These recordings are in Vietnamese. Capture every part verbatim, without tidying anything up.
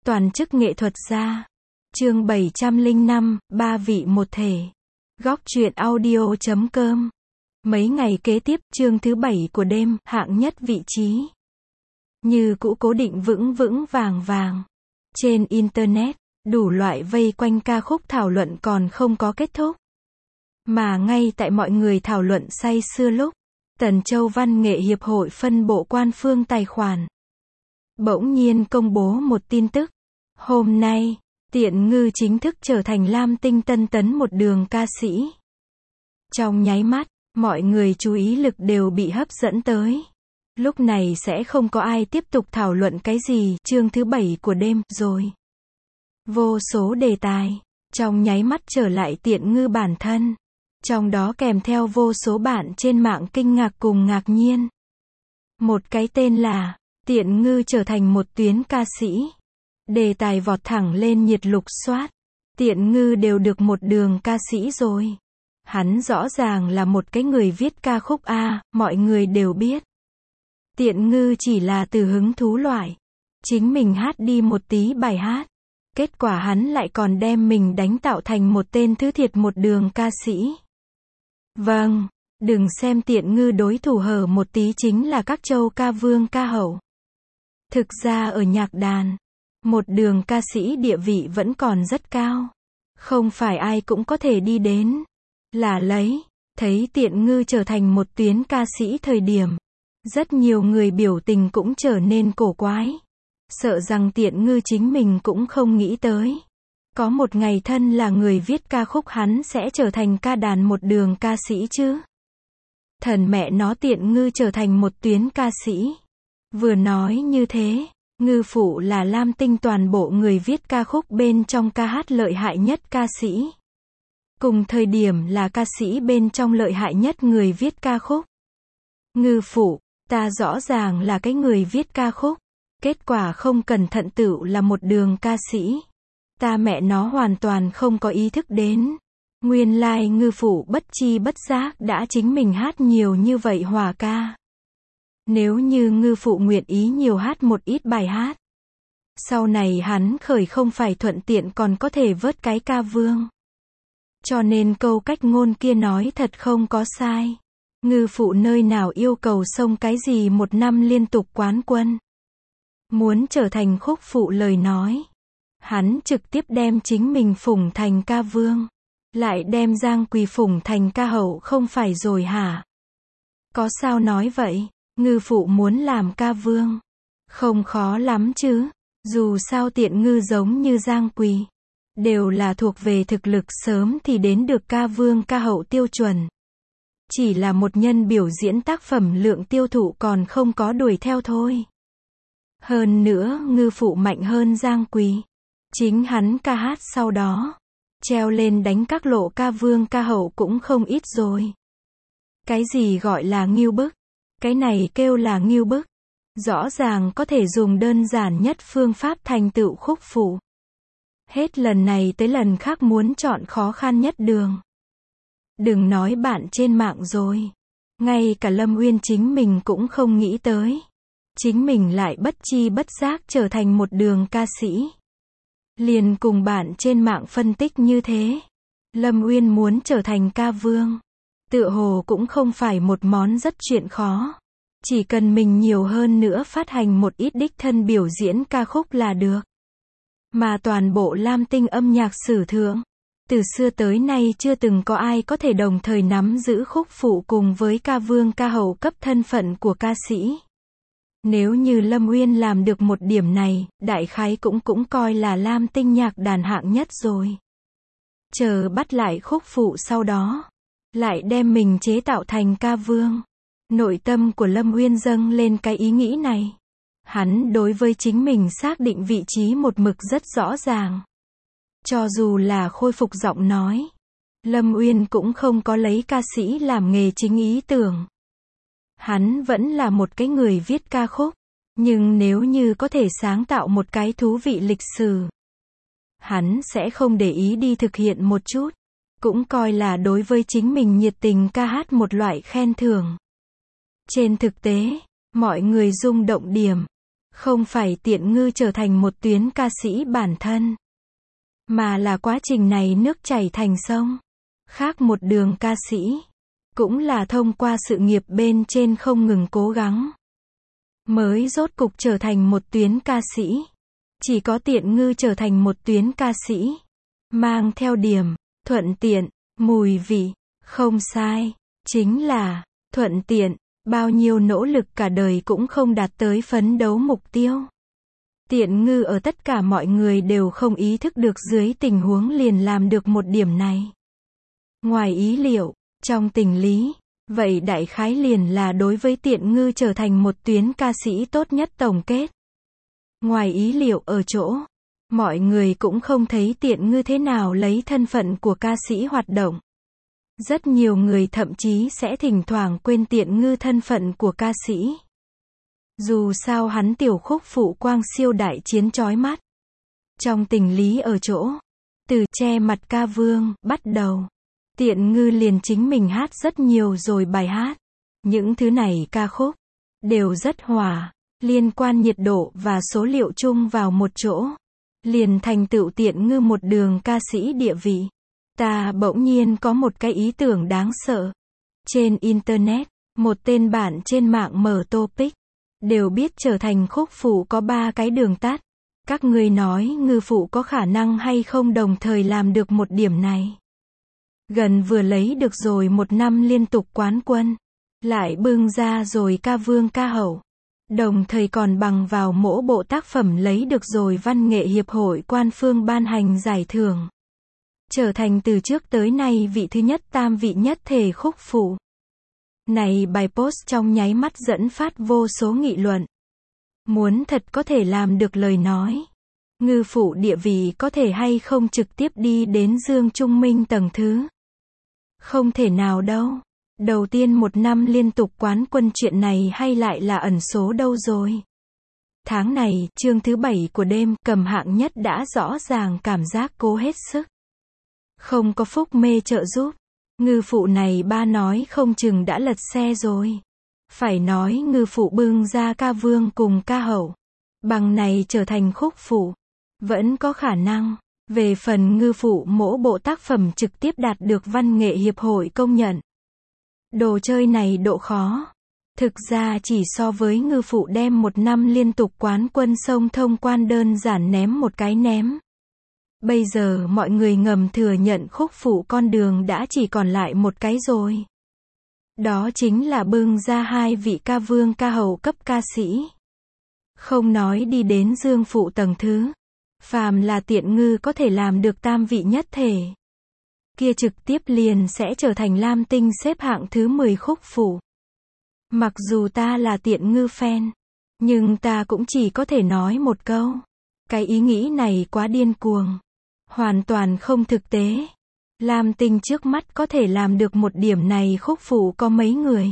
Toàn chức nghệ thuật gia. Chương bảy trăm lẻ năm, ba vị một thể. Góc truyện audio chấm com. Mấy ngày kế tiếp, chương thứ bảy của đêm, hạng nhất vị trí. Như cũ cố định vững vững vàng vàng. Trên Internet, đủ loại vây quanh ca khúc thảo luận còn không có kết thúc. Mà ngay tại mọi người thảo luận say sưa lúc, Tần Châu Văn nghệ Hiệp hội phân bộ quan phương tài khoản bỗng nhiên công bố một tin tức. Hôm nay, Tiện Ngư chính thức trở thành Lam Tinh tân tấn một đường ca sĩ. Trong nháy mắt, mọi người chú ý lực đều bị hấp dẫn tới. Lúc này sẽ không có ai tiếp tục thảo luận cái gì, chương thứ bảy của đêm, rồi. Vô số đề tài, trong nháy mắt trở lại Tiện Ngư bản thân. Trong đó kèm theo vô số bạn trên mạng kinh ngạc cùng ngạc nhiên. Một cái tên là, Tiện Ngư trở thành một tuyến ca sĩ. Đề tài vọt thẳng lên nhiệt lục soát. Tiện Ngư đều được một đường ca sĩ rồi. Hắn rõ ràng là một cái người viết ca khúc A, mọi người đều biết. Tiện Ngư chỉ là từ hứng thú loại. Chính mình hát đi một tí bài hát. Kết quả hắn lại còn đem mình đánh tạo thành một tên thứ thiệt một đường ca sĩ. Vâng, đừng xem Tiện Ngư đối thủ hở một tí chính là các châu ca vương ca hậu. Thực ra ở nhạc đàn, một đường ca sĩ địa vị vẫn còn rất cao. Không phải ai cũng có thể đi đến. Là lấy, thấy Tiện Ngư trở thành một tuyến ca sĩ thời điểm. Rất nhiều người biểu tình cũng trở nên cổ quái. Sợ rằng Tiện Ngư chính mình cũng không nghĩ tới. Có một ngày thân là người viết ca khúc hắn sẽ trở thành ca đàn một đường ca sĩ chứ. Thần mẹ nó Tiện Ngư trở thành một tuyến ca sĩ. Vừa nói như thế, Ngư phụ là Lam Tinh toàn bộ người viết ca khúc bên trong ca hát lợi hại nhất ca sĩ. Cùng thời điểm là ca sĩ bên trong lợi hại nhất người viết ca khúc. Ngư phụ, ta rõ ràng là cái người viết ca khúc. Kết quả không cẩn thận tựu là một đường ca sĩ. Ta mẹ nó hoàn toàn không có ý thức đến. Nguyên lai like ngư phụ bất chi bất giác đã chính mình hát nhiều như vậy hòa ca. Nếu như ngư phụ nguyện ý nhiều hát một ít bài hát. Sau này hắn khởi không phải thuận tiện còn có thể vớt cái ca vương. Cho nên câu cách ngôn kia nói thật không có sai. Ngư phụ nơi nào yêu cầu xông cái gì một năm liên tục quán quân. Muốn trở thành khúc phụ lời nói. Hắn trực tiếp đem chính mình phủng thành ca vương. Lại đem Giang Quỳ phủng thành ca hậu không phải rồi hả? Có sao nói vậy? Ngư phụ muốn làm ca vương. Không khó lắm chứ. Dù sao Tiện Ngư giống như Giang Quỳ. Đều là thuộc về thực lực sớm thì đến được ca vương ca hậu tiêu chuẩn. Chỉ là một nhân biểu diễn tác phẩm lượng tiêu thụ còn không có đuổi theo thôi. Hơn nữa Ngư phụ mạnh hơn Giang Quỳ. Chính hắn ca hát sau đó. Treo lên đánh các lộ ca vương ca hậu cũng không ít rồi. Cái gì gọi là ngưu bức? Cái này kêu là ngưu bức. Rõ ràng có thể dùng đơn giản nhất phương pháp thành tựu khúc phụ. Hết lần này tới lần khác muốn chọn khó khăn nhất đường. Đừng nói bạn trên mạng rồi. Ngay cả Lâm Uyên chính mình cũng không nghĩ tới. Chính mình lại bất chi bất giác trở thành một đường ca sĩ. Liền cùng bạn trên mạng phân tích như thế. Lâm Uyên muốn trở thành ca vương. Tựa hồ cũng không phải một món rất chuyện khó. Chỉ cần mình nhiều hơn nữa phát hành một ít đích thân biểu diễn ca khúc là được. Mà toàn bộ Lam Tinh âm nhạc sử thượng. Từ xưa tới nay chưa từng có ai có thể đồng thời nắm giữ khúc phụ cùng với ca vương ca hậu cấp thân phận của ca sĩ. Nếu như Lâm Uyên làm được một điểm này, đại khái cũng cũng coi là Lam Tinh nhạc đàn hạng nhất rồi. Chờ bắt lại khúc phụ sau đó, lại đem mình chế tạo thành ca vương. Nội tâm của Lâm Uyên dâng lên cái ý nghĩ này. Hắn đối với chính mình xác định vị trí một mực rất rõ ràng. Cho dù là khôi phục giọng nói, Lâm Uyên cũng không có lấy ca sĩ làm nghề chính ý tưởng. Hắn vẫn là một cái người viết ca khúc, nhưng nếu như có thể sáng tạo một cái thú vị lịch sử, hắn sẽ không để ý đi thực hiện một chút, cũng coi là đối với chính mình nhiệt tình ca hát một loại khen thưởng. Trên thực tế, mọi người rung động điểm, Không phải Tiện Ngư trở thành một tuyến ca sĩ bản thân, mà là quá trình này nước chảy thành sông. Khác một đường ca sĩ, cũng là thông qua sự nghiệp bên trên không ngừng cố gắng, mới rốt cục trở thành một tuyến ca sĩ. Chỉ có Tiện Ngư trở thành một tuyến ca sĩ, mang theo điểm, thuận tiện, mùi vị, không sai, chính là, thuận tiện, bao nhiêu nỗ lực cả đời cũng không đạt tới phấn đấu mục tiêu. Tiện Ngư ở tất cả mọi người đều không ý thức được dưới tình huống liền làm được một điểm này. Ngoài ý liệu, trong tình lý, vậy đại khái liền là đối với Tiện Ngư trở thành một tuyến ca sĩ tốt nhất tổng kết. Ngoài ý liệu ở chỗ, mọi người cũng không thấy Tiện Ngư thế nào lấy thân phận của ca sĩ hoạt động. Rất nhiều người thậm chí sẽ thỉnh thoảng quên Tiện Ngư thân phận của ca sĩ. Dù sao hắn tiểu khúc phụ quang siêu đại chiến chói mắt. Trong tình lý ở chỗ, từ che mặt ca vương, bắt đầu, Tiện Ngư liền chính mình hát rất nhiều rồi bài hát. Những thứ này ca khúc, đều rất hòa, liên quan nhiệt độ và số liệu chung vào một chỗ. Liền thành tựu Tiện Ngư một đường ca sĩ địa vị. Ta bỗng nhiên có một cái ý tưởng đáng sợ. Trên Internet, một tên bạn trên mạng mở topic, đều biết trở thành khúc phụ có ba cái đường tắt. Các ngươi nói ngư phụ có khả năng hay không đồng thời làm được một điểm này. Gần vừa lấy được rồi một năm liên tục quán quân, lại bưng ra rồi ca vương ca hậu. Đồng thời còn bằng vào mỗi bộ tác phẩm lấy được rồi Văn nghệ Hiệp hội quan phương ban hành giải thưởng. Trở thành từ trước tới nay vị thứ nhất tam vị nhất thể khúc phụ. Này bài post trong nháy mắt dẫn phát vô số nghị luận. Muốn thật có thể làm được lời nói, ngư phụ địa vị có thể hay không trực tiếp đi đến Dương Trung Minh tầng thứ. Không thể nào đâu. Đầu tiên một năm liên tục quán quân chuyện này hay lại là ẩn số đâu rồi. Tháng này, chương thứ bảy của đêm, cầm hạng nhất đã rõ ràng cảm giác cố hết sức. Không có phúc mê trợ giúp. Ngư phụ này ba nói không chừng đã lật xe rồi. Phải nói ngư phụ bưng ra ca vương cùng ca hậu. Bằng này trở thành khúc phụ. Vẫn có khả năng. Về phần ngư phụ mỗi bộ tác phẩm trực tiếp đạt được Văn nghệ Hiệp hội công nhận. Đồ chơi này độ khó. Thực ra chỉ so với ngư phụ đem một năm liên tục quán quân sông thông quan đơn giản ném một cái ném. Bây giờ mọi người ngầm thừa nhận khúc phụ con đường đã chỉ còn lại một cái rồi. Đó chính là bưng ra hai vị ca vương ca hậu cấp ca sĩ. Không nói đi đến Dương phụ tầng thứ. Phàm là Tiện Ngư có thể làm được tam vị nhất thể. Kia trực tiếp liền sẽ trở thành Lam Tinh xếp hạng thứ mười khúc phụ. Mặc dù ta là Tiện Ngư fan, nhưng ta cũng chỉ có thể nói một câu. Cái ý nghĩ này quá điên cuồng. Hoàn toàn không thực tế. Lam Tinh trước mắt có thể làm được một điểm này khúc phụ có mấy người.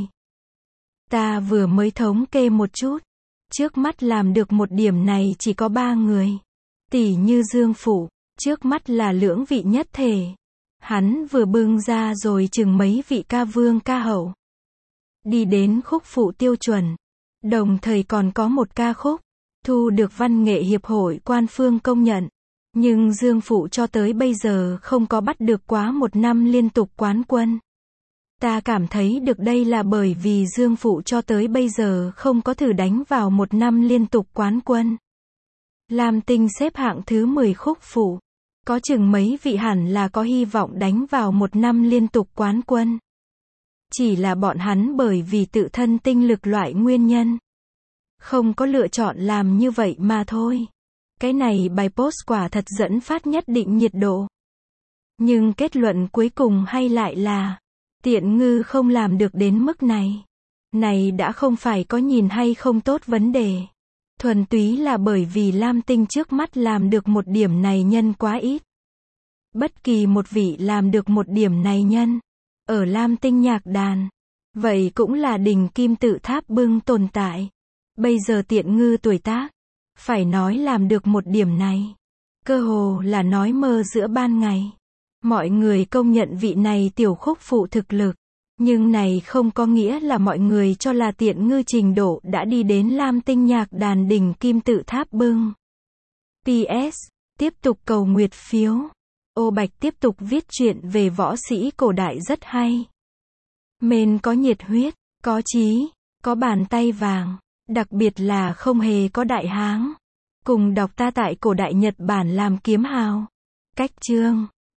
Ta vừa mới thống kê một chút. Trước mắt làm được một điểm này chỉ có ba người. Tỷ như Dương phụ, trước mắt là lưỡng vị nhất thể. Hắn vừa bưng ra rồi chừng mấy vị ca vương ca hậu. Đi đến khúc phụ tiêu chuẩn. Đồng thời còn có một ca khúc, thu được Văn nghệ Hiệp hội quan phương công nhận. Nhưng Dương phụ cho tới bây giờ không có bắt được quá một năm liên tục quán quân. Ta cảm thấy được đây là bởi vì Dương phụ cho tới bây giờ không có thử đánh vào một năm liên tục quán quân. Lam Tinh xếp hạng thứ mười khúc phụ. Có chừng mấy vị hẳn là có hy vọng đánh vào một năm liên tục quán quân. Chỉ là bọn hắn bởi vì tự thân tinh lực loại nguyên nhân. Không có lựa chọn làm như vậy mà thôi. Cái này bài post quả thật dẫn phát nhất định nhiệt độ. Nhưng kết luận cuối cùng hay lại là, Tiện Ngư không làm được đến mức này. Này đã không phải có nhìn hay không tốt vấn đề. Thuần túy là bởi vì Lam Tinh trước mắt làm được một điểm này nhân quá ít. Bất kỳ một vị làm được một điểm này nhân, ở Lam Tinh nhạc đàn, vậy cũng là đỉnh kim tự tháp bưng tồn tại. Bây giờ Tiện Ngư tuổi tác, phải nói làm được một điểm này, cơ hồ là nói mơ giữa ban ngày. Mọi người công nhận vị này tiểu khúc phụ thực lực, Nhưng này không có nghĩa là mọi người cho là Tiện Ngư trình độ đã đi đến Lam Tinh nhạc đàn đỉnh kim tự tháp bưng. pê ét. Tiếp tục cầu nguyệt phiếu. Ô Bạch tiếp tục viết truyện về võ sĩ cổ đại rất hay. Mên có nhiệt huyết, có chí, có bàn tay vàng, đặc biệt là không hề có đại háng. Cùng đọc ta tại cổ đại Nhật Bản làm kiếm hào. Cách chương